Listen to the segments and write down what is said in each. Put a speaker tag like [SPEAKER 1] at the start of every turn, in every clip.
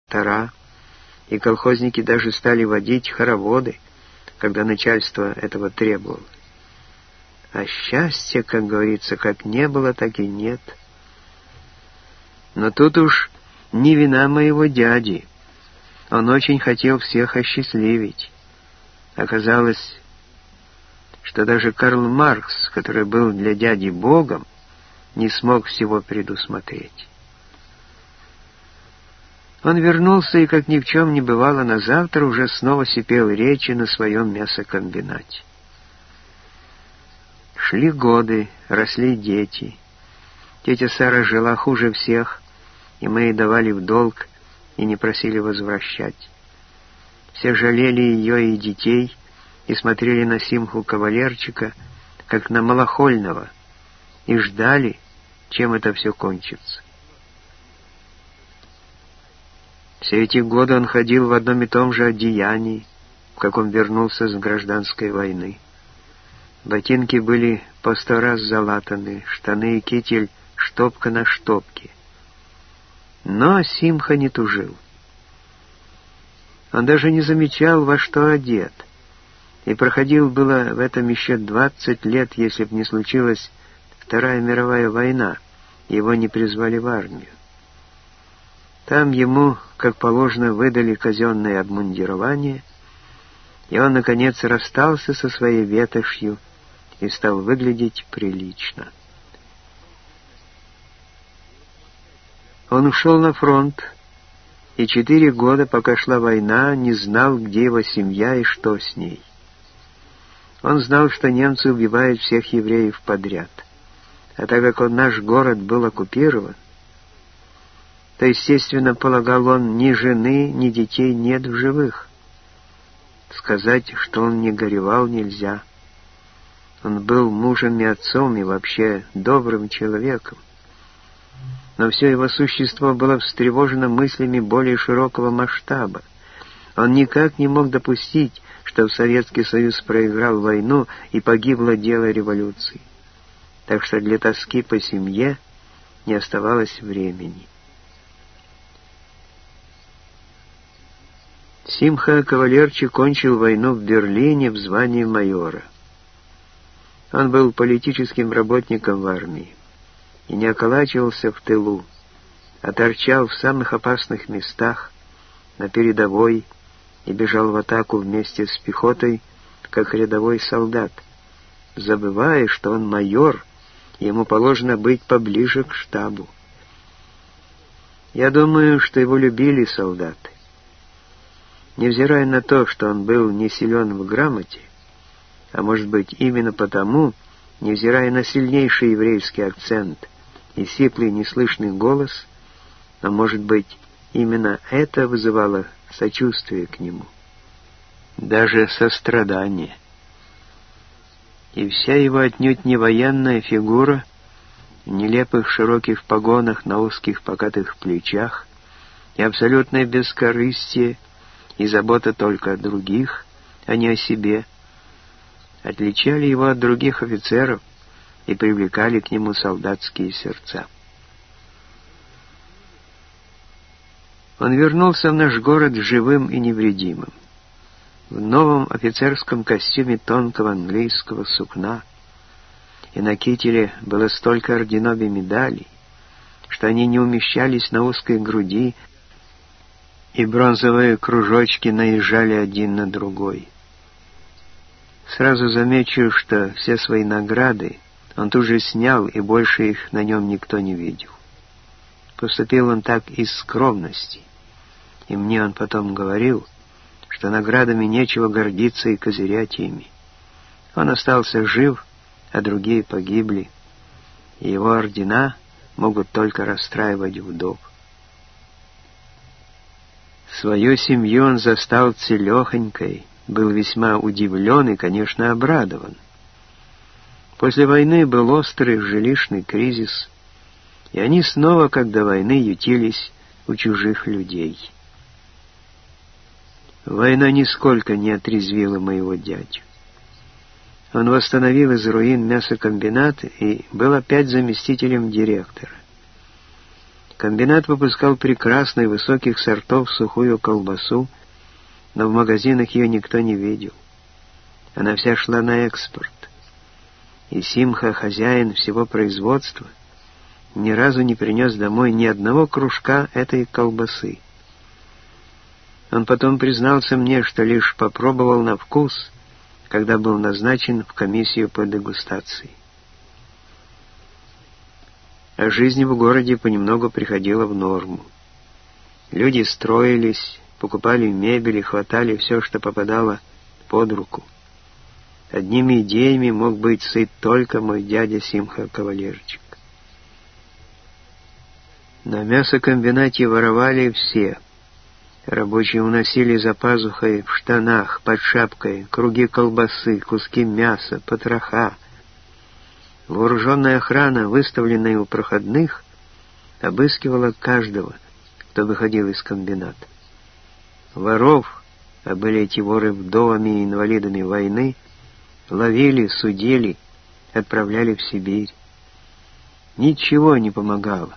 [SPEAKER 1] трактора, и колхозники даже стали водить хороводы, когда начальство этого требовало. А счастья, как говорится, как не было, так и нет. Но тут уж не вина моего дяди. Он очень хотел всех осчастливить. Оказалось, что даже Карл Маркс, который был для дяди богом, не смог всего предусмотреть. Он вернулся и, как ни в чем не бывало, на завтра уже снова сипел речи на своем мясокомбинате. Шли годы, росли дети. Тетя Сара жила хуже всех, и мы ей давали в долг и не просили возвращать. Все жалели ее и детей, и смотрели на Симху Кавалерчика, как на малохольного, и ждали, чем это все кончится. Все эти годы он ходил в одном и том же одеянии, в каком вернулся с гражданской войны. Ботинки были по 100 раз залатаны, штаны и китель штопка на штопке. Но Симха не тужил. Он даже не замечал, во что одет, и проходил было в этом еще 20 лет, если б не случилась Вторая мировая война, его не призвали в армию. Там ему, как положено, выдали казенное обмундирование, и он, наконец, расстался со своей ветошью и стал выглядеть прилично. Он ушел на фронт, и 4 года, пока шла война, не знал, где его семья и что с ней. Он знал, что немцы убивают всех евреев подряд. А так как наш город был оккупирован, то, естественно, полагал он, ни жены, ни детей нет в живых. Сказать, что он не горевал, нельзя. Он был мужем и отцом, и вообще добрым человеком. Но все его существо было встревожено мыслями более широкого масштаба. Он никак не мог допустить, что Советский Союз проиграл войну и погибло дело революции. Так что для тоски по семье не оставалось времени. Симха Кавалерчик кончил войну в Берлине в звании майора. Он был политическим работником в армии и не околачивался в тылу, а торчал в самых опасных местах, на передовой, и бежал в атаку вместе с пехотой, как рядовой солдат, забывая, что он майор, и ему положено быть поближе к штабу. Я думаю, что его любили солдаты. Невзирая на то, что он был не силен в грамоте, а может быть именно потому, невзирая на сильнейший еврейский акцент и сиплый неслышный голос, но, может быть, именно это вызывало сочувствие к нему, даже сострадание. И вся его отнюдь не военная фигура, в нелепых широких погонах на узких покатых плечах, и абсолютное бескорыстие, и забота только о других, а не о себе, отличали его от других офицеров и привлекали к нему солдатские сердца. Он вернулся в наш город живым и невредимым, в новом офицерском костюме тонкого английского сукна, и на кителе было столько орденов и медалей, что они не умещались на узкой груди, и бронзовые кружочки наезжали один на другой. Сразу замечу, что все свои награды он тут же снял, и больше их на нем никто не видел. Поступил он так из скромности, и мне он потом говорил, что наградами нечего гордиться и козырять ими. Он остался жив, а другие погибли, и его ордена могут только расстраивать вдов. Свою семью он застал целехонькой, был весьма удивлен и, конечно, обрадован. После войны был острый жилищный кризис, и они снова, как до войны, ютились у чужих людей. Война нисколько не отрезвила моего дядю. Он восстановил из руин мясокомбинат и был опять заместителем директора. Комбинат выпускал прекрасной высоких сортов сухую колбасу, но в магазинах ее никто не видел. Она вся шла на экспорт. И Симха, хозяин всего производства, ни разу не принес домой ни одного кружка этой колбасы. Он потом признался мне, что лишь попробовал на вкус, когда был назначен в комиссию по дегустации. А жизнь в городе понемногу приходила в норму. Люди строились, покупали мебель и хватали все, что попадало под руку. Одними идеями мог быть сыт только мой дядя Симха Кавалерчик. На мясокомбинате воровали все. Рабочие уносили за пазухой, в штанах, под шапкой, круги колбасы, куски мяса, потроха. Вооруженная охрана, выставленная у проходных, обыскивала каждого, кто выходил из комбината. Воров, а были эти воры вдовами и инвалидами войны, ловили, судили, отправляли в Сибирь. Ничего не помогало.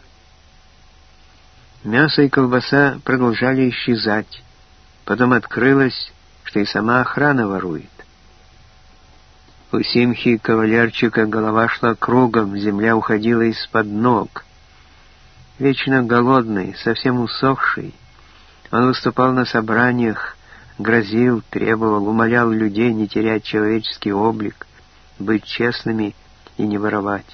[SPEAKER 1] Мясо и колбаса продолжали исчезать. Потом открылось, что и сама охрана ворует. У Симхи Кавалерчика голова шла кругом, земля уходила из-под ног. Вечно голодный, совсем усохший, он выступал на собраниях, грозил, требовал, умолял людей не терять человеческий облик, быть честными и не воровать.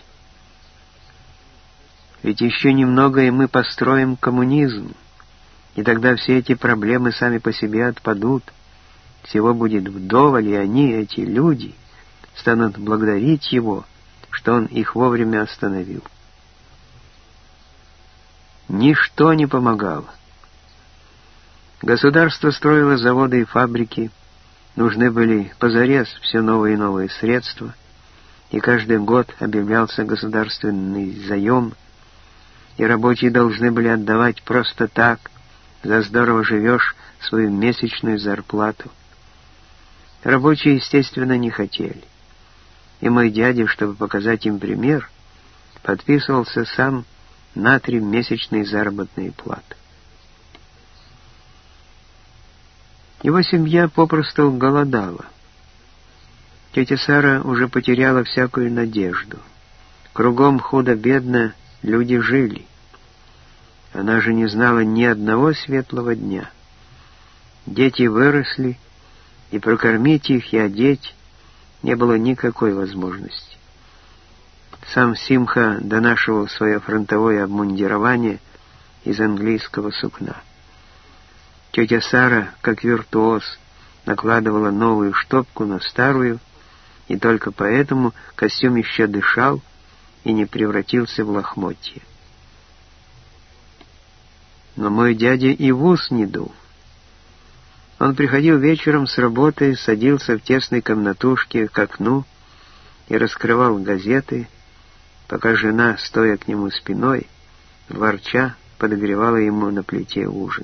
[SPEAKER 1] Ведь еще немного, и мы построим коммунизм, и тогда все эти проблемы сами по себе отпадут. Всего будет вдоволь, и они, эти люди, станут благодарить его, что он их вовремя остановил. Ничто не помогало. Государство строило заводы и фабрики, нужны были позарез все новые и новые средства, и каждый год объявлялся государственный заем, и рабочие должны были отдавать просто так, за здорово живешь, свою месячную зарплату. Рабочие, естественно, не хотели. И мой дядя, чтобы показать им пример, подписывался сам на 3 месячные заработные платы. Его семья попросту голодала. Тетя Сара уже потеряла всякую надежду. Кругом худо-бедно люди жили. Она же не знала ни одного светлого дня. Дети выросли, и прокормить их и одеть не было никакой возможности. Сам Симха донашивал свое фронтовое обмундирование из английского сукна. Тетя Сара, как виртуоз, накладывала новую штопку на старую, и только поэтому костюм еще дышал и не превратился в лохмотье. Но мой дядя и в ус не дул. Он приходил вечером с работы, садился в тесной комнатушке к окну и раскрывал газеты, пока жена, стоя к нему спиной, ворча, подогревала ему на плите ужин.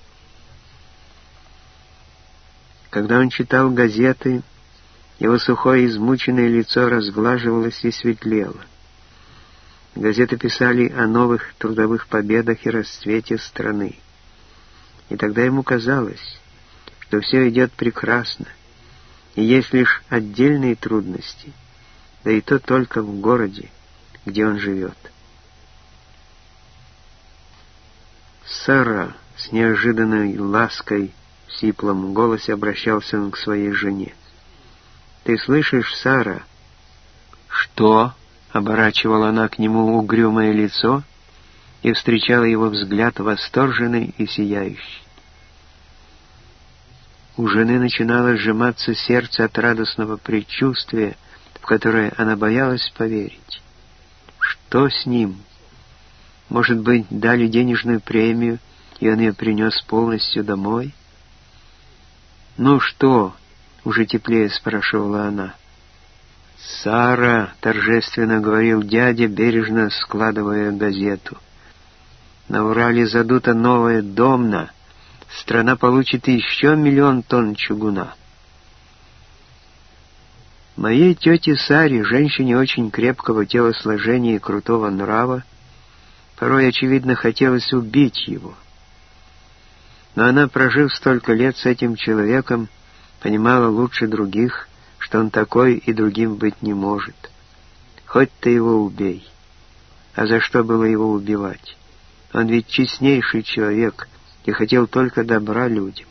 [SPEAKER 1] Когда он читал газеты, его сухое измученное лицо разглаживалось и светлело. Газеты писали о новых трудовых победах и расцвете страны. И тогда ему казалось, что все идет прекрасно, и есть лишь отдельные трудности, да и то только в городе, где он живет. «Сара!» — с неожиданной лаской в сиплом голосе обращался он к своей жене. «Ты слышишь, Сара?» «Что?» — оборачивала она к нему угрюмое лицо и встречала его взгляд восторженный и сияющий. У жены начинало сжиматься сердце от радостного предчувствия, в которое она боялась поверить. Что с ним? Может быть, дали денежную премию, и он ее принес полностью домой? «Ну что?» — уже теплее спрашивала она. «Сара», — торжественно говорил дядя, бережно складывая газету. «На Урале задута новая домна. Страна получит еще 1 миллион тонн чугуна». Моей тете Саре, женщине очень крепкого телосложения и крутого нрава, Порой, очевидно, хотелось убить его. Но она, прожив столько лет с этим человеком, понимала лучше других, что он такой и другим быть не может. Хоть ты его убей. А за что было его убивать? Он ведь честнейший человек и хотел только добра людям.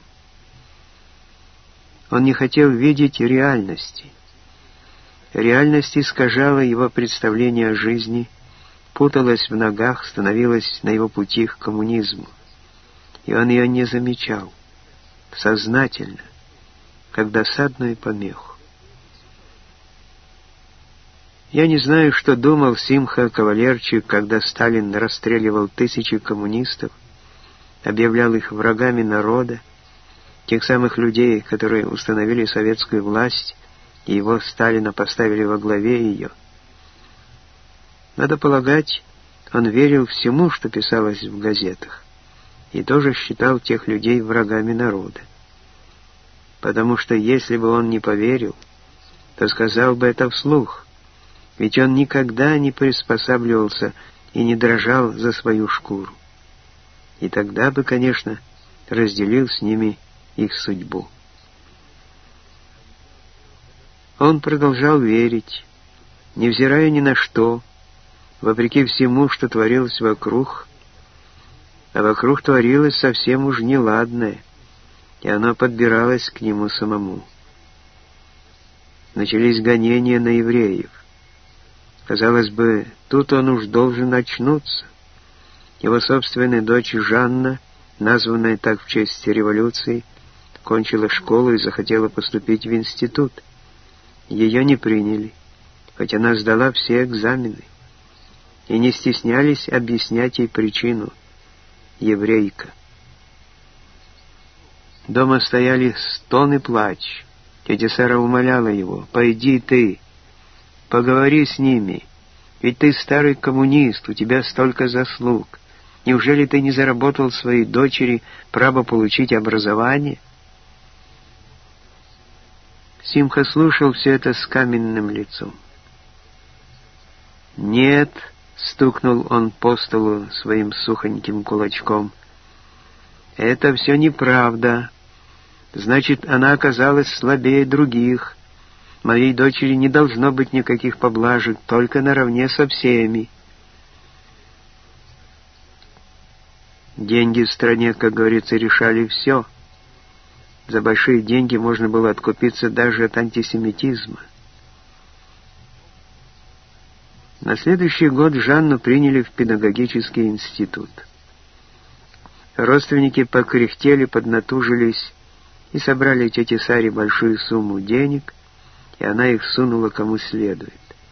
[SPEAKER 1] Он не хотел видеть реальности. Реальность искажала его представление о жизни, путалась в ногах, становилась на его пути к коммунизму. И он ее не замечал, сознательно, как досадную помеху. Я не знаю, что думал Симха Кавалерчик, когда Сталин расстреливал тысячи коммунистов, объявлял их врагами народа, тех самых людей, которые установили советскую власть, и его, Сталина, поставили во главе ее. Надо полагать, он верил всему, что писалось в газетах, и тоже считал тех людей врагами народа. Потому что если бы он не поверил, то сказал бы это вслух, ведь он никогда не приспосабливался и не дрожал за свою шкуру. И тогда бы, конечно, разделил с ними их судьбу. Он продолжал верить, невзирая ни на что, вопреки всему, что творилось вокруг, а вокруг творилось совсем уж неладное, и оно подбиралось к нему самому. Начались гонения на евреев. Казалось бы, тут он уж должен очнуться. Его собственная дочь Жанна, названная так в честь революции, кончила школу и захотела поступить в институт. Ее не приняли, хоть она сдала все экзамены, и не стеснялись объяснять ей причину. Еврейка. Дома стояли стон и плач. Тетя Сара умоляла его: «Пойди ты, поговори с ними, ведь ты старый коммунист, у тебя столько заслуг. Неужели ты не заработал своей дочери право получить образование?» Симха слушал все это с каменным лицом. «Нет», — стукнул он по столу своим сухоньким кулачком, — «это все неправда. Значит, она оказалась слабее других. Моей дочери не должно быть никаких поблажек, только наравне со всеми». Деньги в стране, как говорится, решали все. За большие деньги можно было откупиться даже от антисемитизма. На следующий год Жанну приняли в педагогический институт. Родственники покряхтели, поднатужились и собрали тете Саре большую сумму денег, и она их сунула кому следует.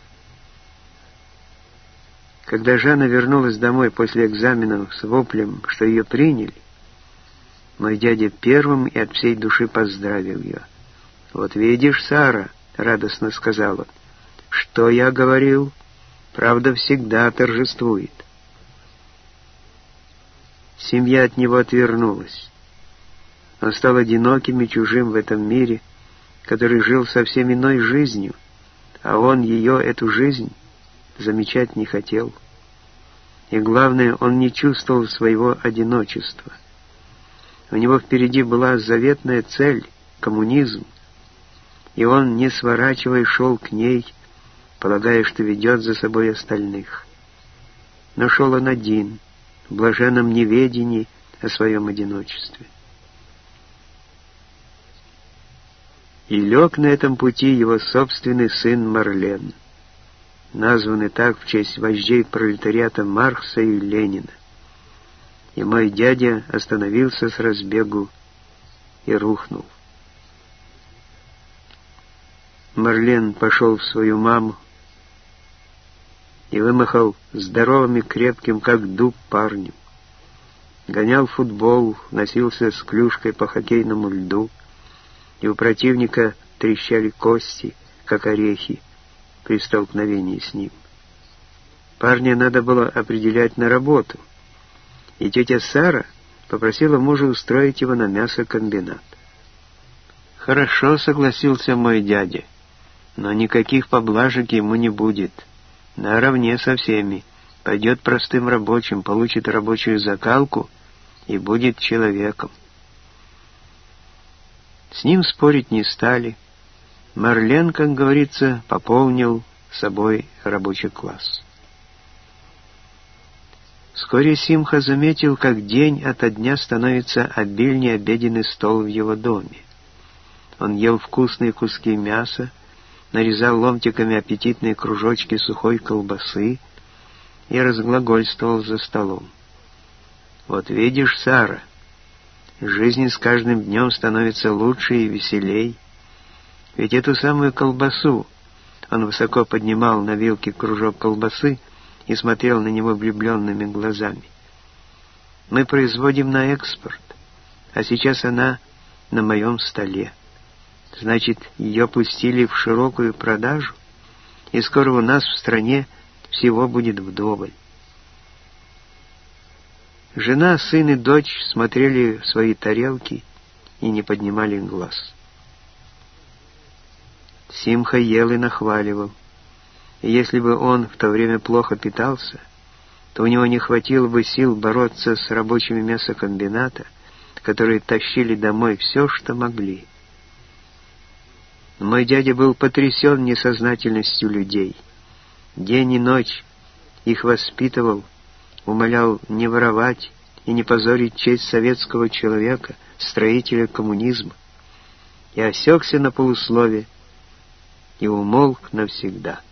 [SPEAKER 1] Когда Жанна вернулась домой после экзаменов с воплем, что ее приняли, мой дядя первым и от всей души поздравил ее. «Вот видишь, Сара», — радостно сказал он, — «что я говорил? Правда всегда торжествует». Семья от него отвернулась. Он стал одиноким и чужим в этом мире, который жил совсем иной жизнью, а он ее, эту жизнь, замечать не хотел. И главное, он не чувствовал своего одиночества. У него впереди была заветная цель — коммунизм, и он, не сворачивая, шел к ней, полагая, что ведет за собой остальных. Но шел он один, в блаженном неведении о своем одиночестве. И лег на этом пути его собственный сын Марлен, названный так в честь вождей пролетариата Маркса и Ленина. И мой дядя остановился с разбегу и рухнул. Марлен пошел в свою маму и вымахал здоровым и крепким, как дуб, парнем. Гонял футбол, носился с клюшкой по хоккейному льду, и у противника трещали кости, как орехи, при столкновении с ним. Парня надо было определять на работу, и тетя Сара попросила мужа устроить его на мясокомбинат. «Хорошо», — согласился мой дядя, — «но никаких поблажек ему не будет, наравне со всеми, пойдет простым рабочим, получит рабочую закалку и будет человеком. С ним спорить не стали. Марлен, как говорится, пополнил собой рабочий класс. Вскоре Симха заметил, как день ото дня становится обильнее обеденный стол в его доме. Он ел вкусные куски мяса, нарезал ломтиками аппетитные кружочки сухой колбасы и разглагольствовал за столом. «Вот видишь, Сара, жизнь с каждым днем становится лучше и веселей. Ведь эту самую колбасу...» Он высоко поднимал на вилке кружок колбасы и смотрел на него влюбленными глазами. «Мы производим на экспорт, а сейчас она на моем столе. Значит, ее пустили в широкую продажу, и скоро у нас в стране всего будет вдоволь». Жена, сын и дочь смотрели в свои тарелки и не поднимали глаз. Симха ел и нахваливал. И если бы он в то время плохо питался, то у него не хватило бы сил бороться с рабочими мясокомбината, которые тащили домой все, что могли. Мой дядя был потрясен несознательностью людей. День и ночь их воспитывал, умолял не воровать и не позорить честь советского человека, строителя коммунизма, и осекся на полуслове и умолк навсегда.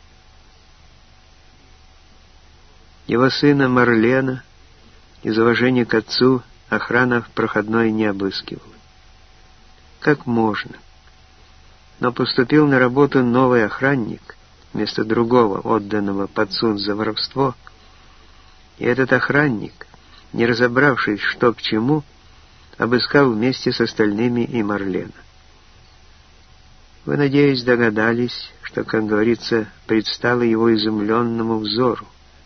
[SPEAKER 1] Его сына Марлена из уважения к отцу охрана в проходной не обыскивала. Как можно? Но поступил на работу новый охранник вместо другого, отданного под суд за воровство, и этот охранник, не разобравшись, что к чему, обыскал вместе с остальными и Марлена. Вы, надеюсь, догадались, что, как говорится, предстало его изумленному взору.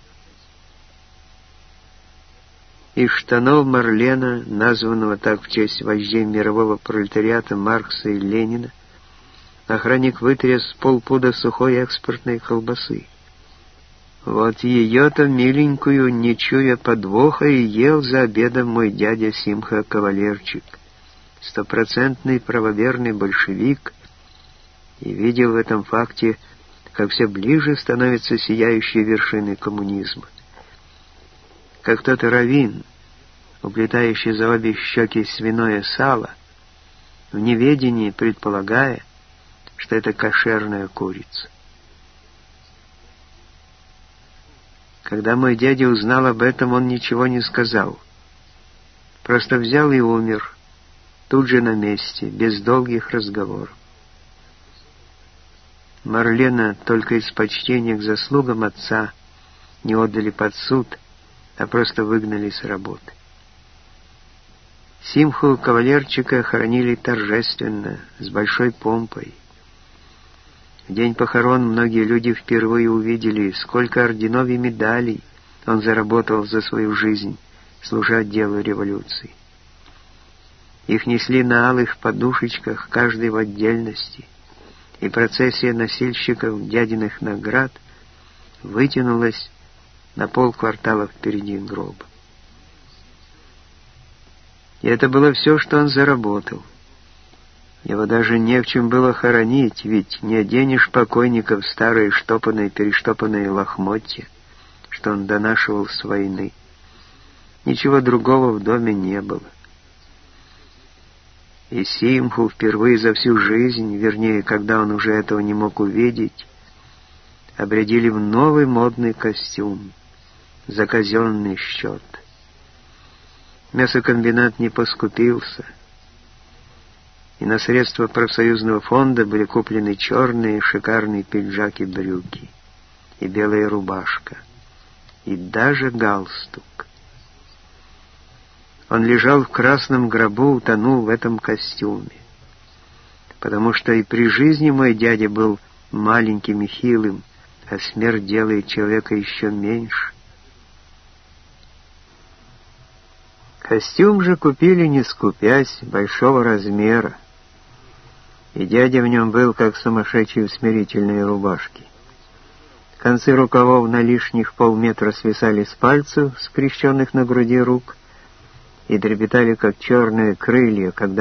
[SPEAKER 1] Из штанов Марлена, названного так в честь вождей мирового пролетариата Маркса и Ленина, охранник вытряс полпуда сухой экспортной колбасы. Вот ее-то миленькую, не чуя подвоха, и ел за обедом мой дядя Симха Кавалерчик, стопроцентный правоверный большевик, и видел в этом факте, как все ближе становятся сияющие вершины коммунизма. Как тот раввин, уплетающий за обе щеки свиное сало, в неведении предполагая, что это кошерная курица. Когда мой дядя узнал об этом, он ничего не сказал. Просто взял и умер, тут же на месте, без долгих разговоров. Марлена только из почтения к заслугам отца не отдали под суд, а просто выгнали с работы. Симху Кавалерчика хоронили торжественно, с большой помпой. В день похорон многие люди впервые увидели, сколько орденов и медалей он заработал за свою жизнь, служа делу революции. Их несли на алых подушечках, каждый в отдельности, и процессия носильщиков дядиных наград вытянулась на полквартала впереди гроба. И это было все, что он заработал. Его даже не в чем было хоронить, ведь не оденешь покойника в старые штопанные-перештопанные лохмотья, что он донашивал с войны. Ничего другого в доме не было. И Симху впервые за всю жизнь, вернее, когда он уже этого не мог увидеть, обрядили в новый модный костюм за казенный счет. Мясокомбинат не поскупился, и на средства профсоюзного фонда были куплены черные шикарные пиджак и брюки, и белая рубашка, и даже галстук. Он лежал в красном гробу, утонул в этом костюме, потому что и при жизни мой дядя был маленьким и хилым, а смерть делает человека еще меньше. Костюм же купили, не скупясь, большого размера, и дядя в нем был, как сумасшедший в смирительной рубашке. Концы рукавов на лишних полметра свисали с пальцев, скрещенных на груди рук, и трепетали, как черные крылья, когда